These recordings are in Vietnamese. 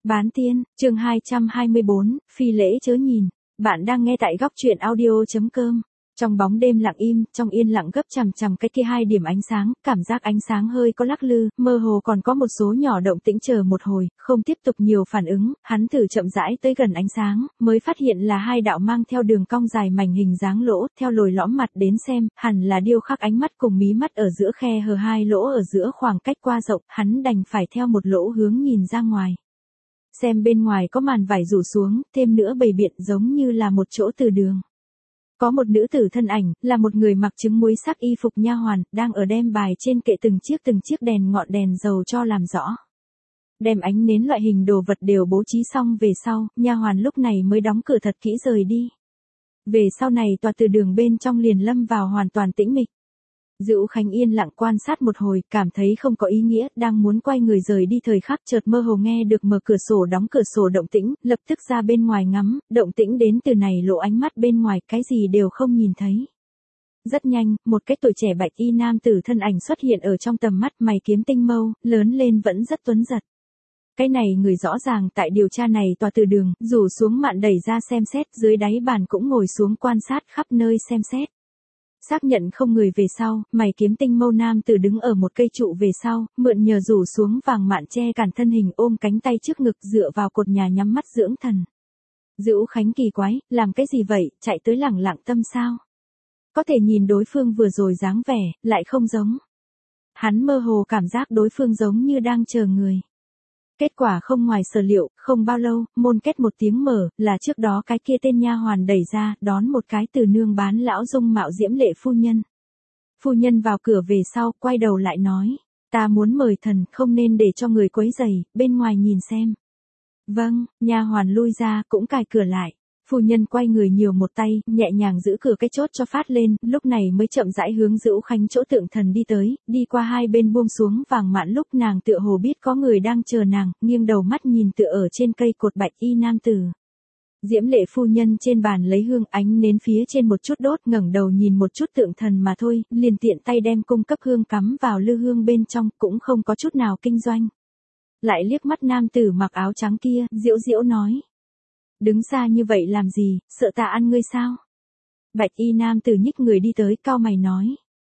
Bán tiên, chương 224, phi lễ chớ nhìn. Bạn đang nghe tại góc truyện audio.com. Trong bóng đêm lặng im, trong yên lặng gấp chằm chằm cái kia hai điểm ánh sáng, cảm giác ánh sáng hơi có lắc lư, mơ hồ còn có một số nhỏ động tĩnh, chờ một hồi, không tiếp tục nhiều phản ứng, hắn thử chậm rãi tới gần ánh sáng, mới phát hiện là hai đạo mang theo đường cong dài mảnh hình dáng lỗ, theo lồi lõm mặt đến xem, hẳn là điêu khắc ánh mắt cùng mí mắt ở giữa khe hở hai lỗ ở giữa khoảng cách qua rộng, hắn đành phải theo một lỗ hướng nhìn ra ngoài. Xem bên ngoài có màn vải rủ xuống, thêm nữa bầy biện giống như là một chỗ từ đường. Có một nữ tử thân ảnh, là một người mặc trứng muối sắc y phục nha hoàn, đang ở đem bài trên kệ từng chiếc đèn ngọn đèn dầu cho làm rõ. Đem ánh nến loại hình đồ vật đều bố trí xong về sau, nha hoàn lúc này mới đóng cửa thật kỹ rời đi. Về sau này tòa từ đường bên trong liền lâm vào hoàn toàn tĩnh mịch. Dữu Khánh yên lặng quan sát một hồi, cảm thấy không có ý nghĩa, đang muốn quay người rời đi thời khắc chợt mơ hồ nghe được mở cửa sổ đóng cửa sổ động tĩnh, lập tức ra bên ngoài ngắm, động tĩnh đến từ này lộ ánh mắt bên ngoài, cái gì đều không nhìn thấy. Rất nhanh, một cái tuổi trẻ bạch y nam tử thân ảnh xuất hiện ở trong tầm mắt, mày kiếm tinh mâu, lớn lên vẫn rất tuấn giật. Cái này người rõ ràng tại điều tra này tòa từ đường, rủ xuống mạn đẩy ra xem xét, dưới đáy bàn cũng ngồi xuống quan sát khắp nơi xem xét. Xác nhận không người về sau, mày kiếm tinh mâu nam tử đứng ở một cây trụ về sau, mượn nhờ rủ xuống vàng mạn che cản thân hình, ôm cánh tay trước ngực dựa vào cột nhà nhắm mắt dưỡng thần. Dữu Khánh kỳ quái, làm cái gì vậy, chạy tới lẳng lặng tâm sao? Có thể nhìn đối phương vừa rồi dáng vẻ, lại không giống. Hắn mơ hồ cảm giác đối phương giống như đang chờ người. Kết quả không ngoài sở liệu, không bao lâu, môn két một tiếng mở, là trước đó cái kia tên nha hoàn đẩy ra, đón một cái từ nương bán lão dung mạo diễm lệ phu nhân. Phu nhân vào cửa về sau, quay đầu lại nói, ta muốn mời thần, không nên để cho người quấy rầy, bên ngoài nhìn xem. Vâng, nha hoàn lui ra, cũng cài cửa lại. Phu nhân quay người nhiều một tay, nhẹ nhàng giữ cửa cái chốt cho phát lên, lúc này mới chậm rãi hướng Dữu Khánh chỗ tượng thần đi tới, đi qua hai bên buông xuống vàng mạn, lúc nàng tựa hồ biết có người đang chờ nàng, nghiêng đầu mắt nhìn tựa ở trên cây cột bạch y nam tử. Diễm lệ phu nhân trên bàn lấy hương, ánh nến phía trên một chút đốt, ngẩng đầu nhìn một chút tượng thần mà thôi, liền tiện tay đem cung cấp hương cắm vào lư hương bên trong, cũng không có chút nào kinh doanh. Lại liếc mắt nam tử mặc áo trắng kia, diễu diễu nói. Đứng xa như vậy làm gì, sợ ta ăn ngươi sao? Bạch y nam tử nhích người đi tới, cau mày nói.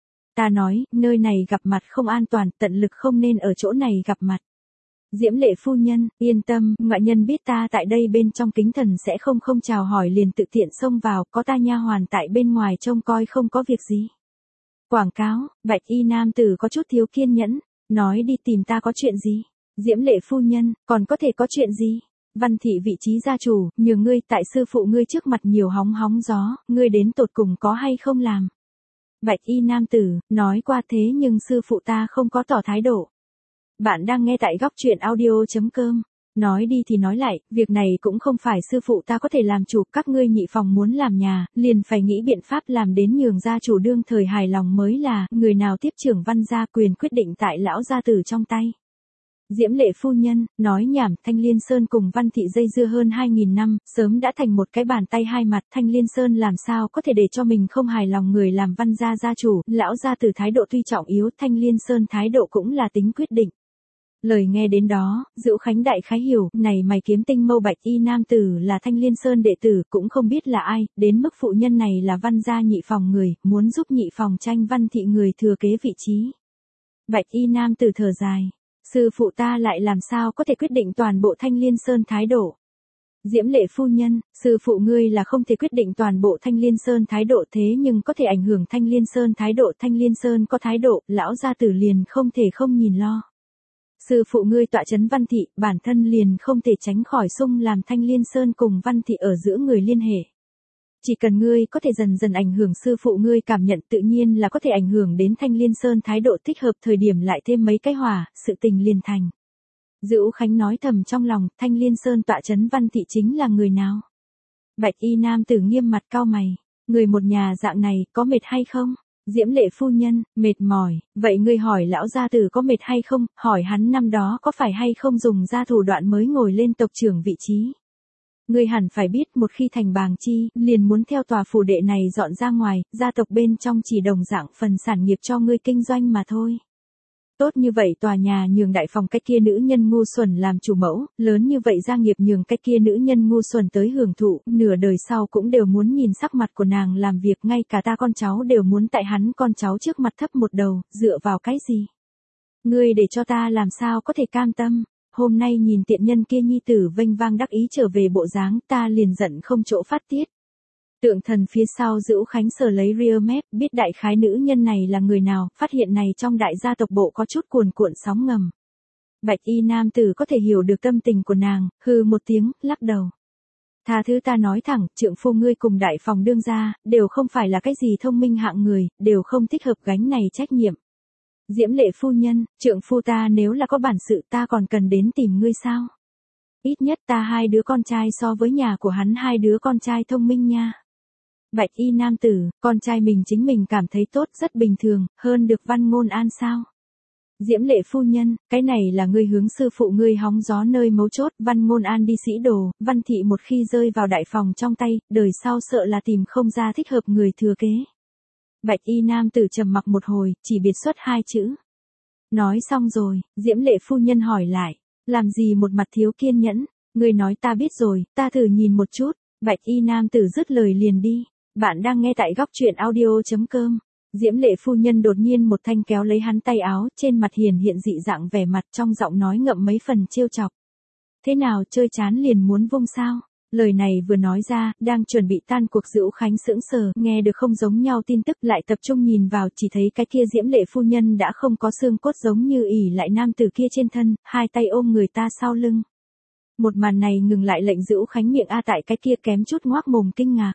Ta nói, nơi này gặp mặt không an toàn, tận lực không nên ở chỗ này gặp mặt. Diễm lệ phu nhân, yên tâm, ngoại nhân biết ta tại đây bên trong kính thần sẽ không chào hỏi liền tự tiện xông vào, có ta nha hoàn tại bên ngoài trông coi không có việc gì. Quảng cáo, bạch y nam tử có chút thiếu kiên nhẫn, nói đi tìm ta có chuyện gì? Diễm lệ phu nhân, còn có thể có chuyện gì? Văn thị vị trí gia chủ, nhường ngươi tại sư phụ ngươi trước mặt nhiều hóng gió, ngươi đến tột cùng có hay không làm? Bạch y nam tử, nói qua thế nhưng sư phụ ta không có tỏ thái độ. Bạn đang nghe tại góc truyện audio.com. Nói đi thì nói lại, việc này cũng không phải sư phụ ta có thể làm chủ, các ngươi nhị phòng muốn làm nhà, liền phải nghĩ biện pháp làm đến nhường gia chủ đương thời hài lòng mới là, người nào tiếp trưởng Văn gia quyền quyết định tại lão gia tử trong tay. Diễm lệ phu nhân, nói nhảm, Thanh Liên Sơn cùng Văn thị dây dưa hơn 2000 năm, sớm đã thành một cái bàn tay hai mặt, Thanh Liên Sơn làm sao có thể để cho mình không hài lòng người làm Văn gia gia chủ, lão gia tử thái độ tuy trọng yếu, Thanh Liên Sơn thái độ cũng là tính quyết định. Lời nghe đến đó, Dữu Khánh đại khái hiểu, này mày kiếm tinh mâu bạch y nam tử là Thanh Liên Sơn đệ tử, cũng không biết là ai, đến mức phụ nhân này là Văn gia nhị phòng người, muốn giúp nhị phòng tranh Văn thị người thừa kế vị trí. Bạch y nam tử thở dài. Sư phụ ta lại làm sao có thể quyết định toàn bộ Thanh Liên Sơn thái độ? Diễm lệ phu nhân, sư phụ ngươi là không thể quyết định toàn bộ Thanh Liên Sơn thái độ, thế nhưng có thể ảnh hưởng Thanh Liên Sơn thái độ, Thanh Liên Sơn có thái độ, lão gia tử liền không thể không nhìn lo. Sư phụ ngươi tọa chấn Văn thị, bản thân liền không thể tránh khỏi xung làm Thanh Liên Sơn cùng Văn thị ở giữa người liên hệ. Chỉ cần ngươi có thể dần dần ảnh hưởng sư phụ ngươi cảm nhận, tự nhiên là có thể ảnh hưởng đến Thanh Liên Sơn thái độ, thích hợp thời điểm lại thêm mấy cái hòa, sự tình liền thành. Dữu Khánh nói thầm trong lòng, Thanh Liên Sơn tọa chấn Văn thị chính là người nào? Bạch y nam tử nghiêm mặt cau mày, người một nhà dạng này, có mệt hay không? Diễm lệ phu nhân, mệt mỏi, vậy ngươi hỏi lão gia tử có mệt hay không, hỏi hắn năm đó có phải hay không dùng ra thủ đoạn mới ngồi lên tộc trưởng vị trí. Ngươi hẳn phải biết một khi thành bàng chi, liền muốn theo tòa phủ đệ này dọn ra ngoài, gia tộc bên trong chỉ đồng dạng phần sản nghiệp cho ngươi kinh doanh mà thôi. Tốt như vậy tòa nhà nhường đại phòng cái kia nữ nhân ngu xuẩn làm chủ mẫu, lớn như vậy gia nghiệp nhường cái kia nữ nhân ngu xuẩn tới hưởng thụ, nửa đời sau cũng đều muốn nhìn sắc mặt của nàng làm việc, ngay cả ta con cháu đều muốn tại hắn con cháu trước mặt thấp một đầu, dựa vào cái gì? Ngươi để cho ta làm sao có thể cam tâm, hôm nay nhìn tiện nhân kia nhi tử vênh vang đắc ý trở về bộ dáng, ta liền giận không chỗ phát tiết. Tượng thần phía sau Dữu Khánh sờ lấy rear map, biết đại khái nữ nhân này là người nào, phát hiện này trong đại gia tộc bộ có chút cuồn cuộn sóng ngầm. Bạch y nam tử có thể hiểu được tâm tình của nàng, hừ một tiếng, lắc đầu. Tha thứ ta nói thẳng, trượng phu ngươi cùng đại phòng đương gia, đều không phải là cái gì thông minh hạng người, đều không thích hợp gánh này trách nhiệm. Diễm Lệ phu nhân, trượng phu ta nếu là có bản sự ta còn cần đến tìm ngươi sao? Ít nhất ta hai đứa con trai so với nhà của hắn hai đứa con trai thông minh nha. Bạch y nam tử, con trai mình chính mình cảm thấy tốt rất bình thường, hơn được Văn Ngôn An sao? Diễm Lệ phu nhân, cái này là ngươi hướng sư phụ ngươi hóng gió nơi mấu chốt, Văn Ngôn An đi sĩ đồ, Văn thị một khi rơi vào đại phòng trong tay, đời sau sợ là tìm không ra thích hợp người thừa kế. Bạch y nam tử trầm mặc một hồi, chỉ biệt xuất hai chữ. Nói xong rồi, Diễm Lệ phu nhân hỏi lại, làm gì một mặt thiếu kiên nhẫn, ngươi nói ta biết rồi, ta thử nhìn một chút. Bạch y nam tử dứt lời liền đi. Bạn đang nghe tại góc truyện audio.com. Diễm Lệ phu nhân đột nhiên một thanh kéo lấy hắn tay áo, trên mặt hiện dị dạng vẻ mặt, trong giọng nói ngậm mấy phần trêu chọc. Thế nào, chơi chán liền muốn vung sao? Lời này vừa nói ra, đang chuẩn bị tan cuộc Dữu Khánh sững sờ, nghe được không giống nhau tin tức, lại tập trung nhìn vào, chỉ thấy cái kia Diễm Lệ phu nhân đã không có xương cốt giống như ỷ lại nam tử kia trên thân, hai tay ôm người ta sau lưng. Một màn này ngừng lại lệnh Dữu Khánh miệng tại cái kia kém chút ngoác mồm kinh ngạc.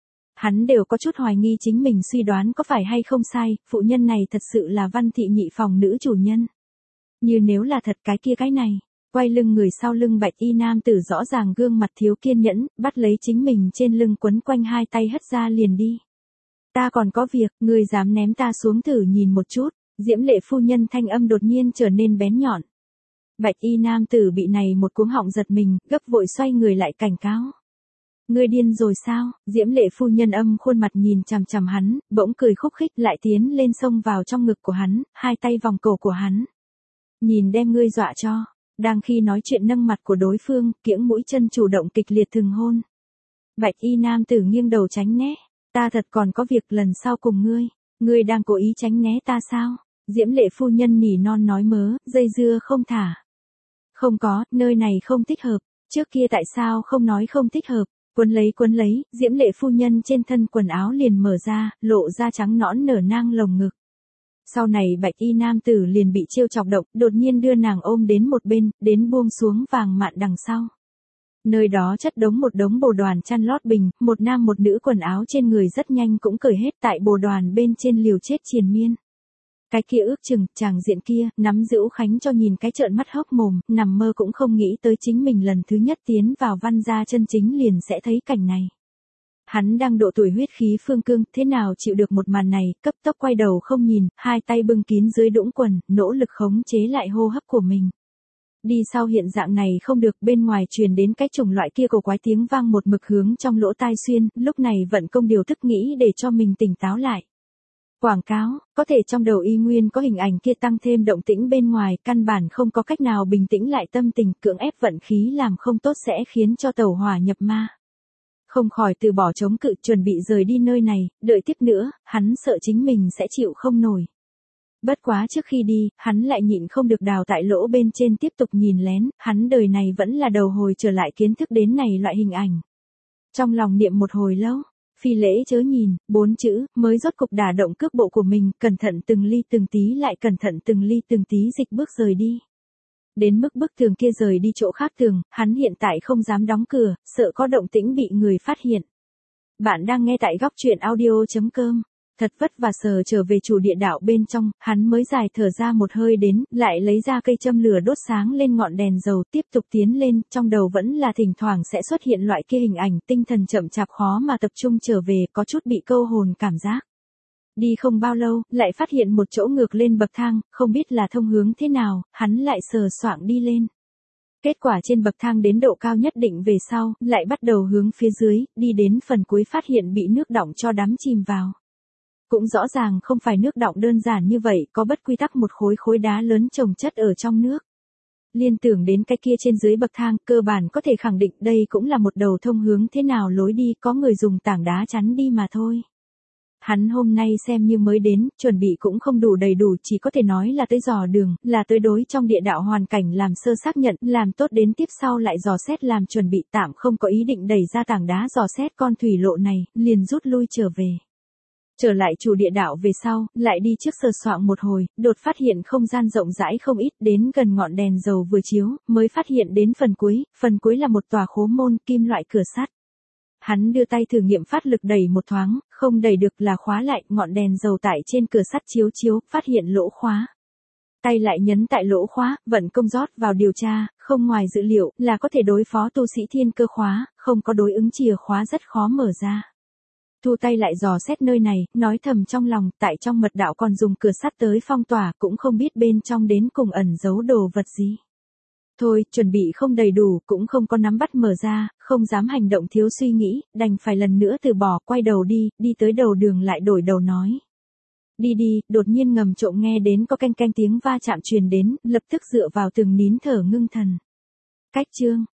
Hắn đều có chút hoài nghi chính mình suy đoán có phải hay không sai, phụ nhân này thật sự là Văn thị nhị phòng nữ chủ nhân. Như nếu là thật cái kia cái này, quay lưng người sau lưng bạch y nam tử rõ ràng gương mặt thiếu kiên nhẫn, bắt lấy chính mình trên lưng quấn quanh hai tay hất ra liền đi. Ta còn có việc, ngươi dám ném ta xuống thử nhìn một chút, Diễm Lệ phu nhân thanh âm đột nhiên trở nên bén nhọn. Bạch y nam tử bị này một cuống họng giật mình, gấp vội xoay người lại cảnh cáo. Ngươi điên rồi sao? Diễm Lệ phu nhân âm khuôn mặt nhìn chằm chằm hắn, bỗng cười khúc khích lại tiến lên xông vào trong ngực của hắn, hai tay vòng cổ của hắn. Nhìn đem ngươi dọa cho. Đang khi nói chuyện nâng mặt của đối phương, kiễng mũi chân chủ động kịch liệt từng hôn. Bạch y nam tử nghiêng đầu tránh né. Ta thật còn có việc lần sau cùng ngươi. Ngươi đang cố ý tránh né ta sao? Diễm Lệ phu nhân nỉ non nói mớ, dây dưa không thả. Không có, nơi này không thích hợp. Trước kia tại sao không nói không thích hợp? Quấn lấy, Diễm Lệ phu nhân trên thân quần áo liền mở ra, lộ ra trắng nõn nở nang lồng ngực. Sau này bạch y nam tử liền bị trêu chọc động, đột nhiên đưa nàng ôm đến một bên, đến buông xuống vàng mạn đằng sau. Nơi đó chất đống một đống bồ đoàn chăn lót bình, một nam một nữ quần áo trên người rất nhanh cũng cởi hết tại bồ đoàn bên trên liều chết triền miên. Cái kia ước chừng, chàng diện kia, nắm Dữu Khánh cho nhìn cái trợn mắt hốc mồm, nằm mơ cũng không nghĩ tới chính mình lần thứ nhất tiến vào Văn gia chân chính liền sẽ thấy cảnh này. Hắn đang độ tuổi huyết khí phương cương, thế nào chịu được một màn này, cấp tốc quay đầu không nhìn, hai tay bưng kín dưới đũng quần, nỗ lực khống chế lại hô hấp của mình. Đi sau hiện dạng này không được, bên ngoài truyền đến cái chủng loại kia cổ quái tiếng vang một mực hướng trong lỗ tai xuyên, lúc này vận công điều thức nghĩ để cho mình tỉnh táo lại. Quảng cáo, có thể trong đầu y nguyên có hình ảnh kia tăng thêm động tĩnh bên ngoài, căn bản không có cách nào bình tĩnh lại tâm tình, cưỡng ép vận khí làm không tốt sẽ khiến cho tẩu hỏa nhập ma. Không khỏi từ bỏ chống cự, chuẩn bị rời đi nơi này, đợi tiếp nữa, hắn sợ chính mình sẽ chịu không nổi. Bất quá trước khi đi, hắn lại nhịn không được đào tại lỗ bên trên tiếp tục nhìn lén, hắn đời này vẫn là đầu hồi trở lại kiến thức đến này loại hình ảnh. Trong lòng niệm một hồi lâu. Phi lễ chớ nhìn, 4 chữ, mới rốt cục đả động cước bộ của mình, cẩn thận từng ly từng tí lại cẩn thận từng ly từng tí dịch bước rời đi. Đến mức bức tường kia rời đi chỗ khác tường, hắn hiện tại không dám đóng cửa, sợ có động tĩnh bị người phát hiện. Bạn đang nghe tại góc truyện audio.com. Thật vất vả sờ trở về chủ địa đạo bên trong, hắn mới dài thở ra một hơi đến, lại lấy ra cây châm lửa đốt sáng lên ngọn đèn dầu, tiếp tục tiến lên, trong đầu vẫn là thỉnh thoảng sẽ xuất hiện loại kia hình ảnh, tinh thần chậm chạp khó mà tập trung trở về, có chút bị câu hồn cảm giác. Đi không bao lâu, lại phát hiện một chỗ ngược lên bậc thang, không biết là thông hướng thế nào, hắn lại sờ soạng đi lên. Kết quả trên bậc thang đến độ cao nhất định về sau, lại bắt đầu hướng phía dưới, đi đến phần cuối phát hiện bị nước đọng cho đắm chìm vào. Cũng rõ ràng không phải nước đọng đơn giản như vậy, có bất quy tắc một khối đá lớn chồng chất ở trong nước. Liên tưởng đến cái kia trên dưới bậc thang, cơ bản có thể khẳng định đây cũng là một đầu thông hướng thế nào lối đi, có người dùng tảng đá chắn đi mà thôi. Hắn hôm nay xem như mới đến, chuẩn bị cũng không đủ đầy đủ, chỉ có thể nói là tới dò đường, là tới đối trong địa đạo hoàn cảnh làm sơ xác nhận, làm tốt đến tiếp sau lại dò xét làm chuẩn bị, tạm không có ý định đẩy ra tảng đá dò xét con thủy lộ này, liền rút lui trở về. Trở lại chủ địa đạo về sau, lại đi trước sờ soạng một hồi, đột phát hiện không gian rộng rãi không ít, đến gần ngọn đèn dầu vừa chiếu, mới phát hiện đến phần cuối là một tòa khố môn kim loại cửa sắt. Hắn đưa tay thử nghiệm phát lực đẩy một thoáng, không đẩy được là khóa lại, ngọn đèn dầu tại trên cửa sắt chiếu, phát hiện lỗ khóa. Tay lại nhấn tại lỗ khóa, vận công rót vào điều tra, không ngoài dự liệu là có thể đối phó tu sĩ thiên cơ khóa, không có đối ứng chìa khóa rất khó mở ra. Thu tay lại dò xét nơi này, nói thầm trong lòng, tại trong mật đạo còn dùng cửa sắt tới phong tỏa, cũng không biết bên trong đến cùng ẩn giấu đồ vật gì. Thôi, chuẩn bị không đầy đủ, cũng không có nắm bắt mở ra, không dám hành động thiếu suy nghĩ, đành phải lần nữa từ bỏ, quay đầu đi tới đầu đường lại đổi đầu nói. Đi, đột nhiên ngầm trộm nghe đến có canh tiếng va chạm truyền đến, lập tức dựa vào tường nín thở ngưng thần. Cách chương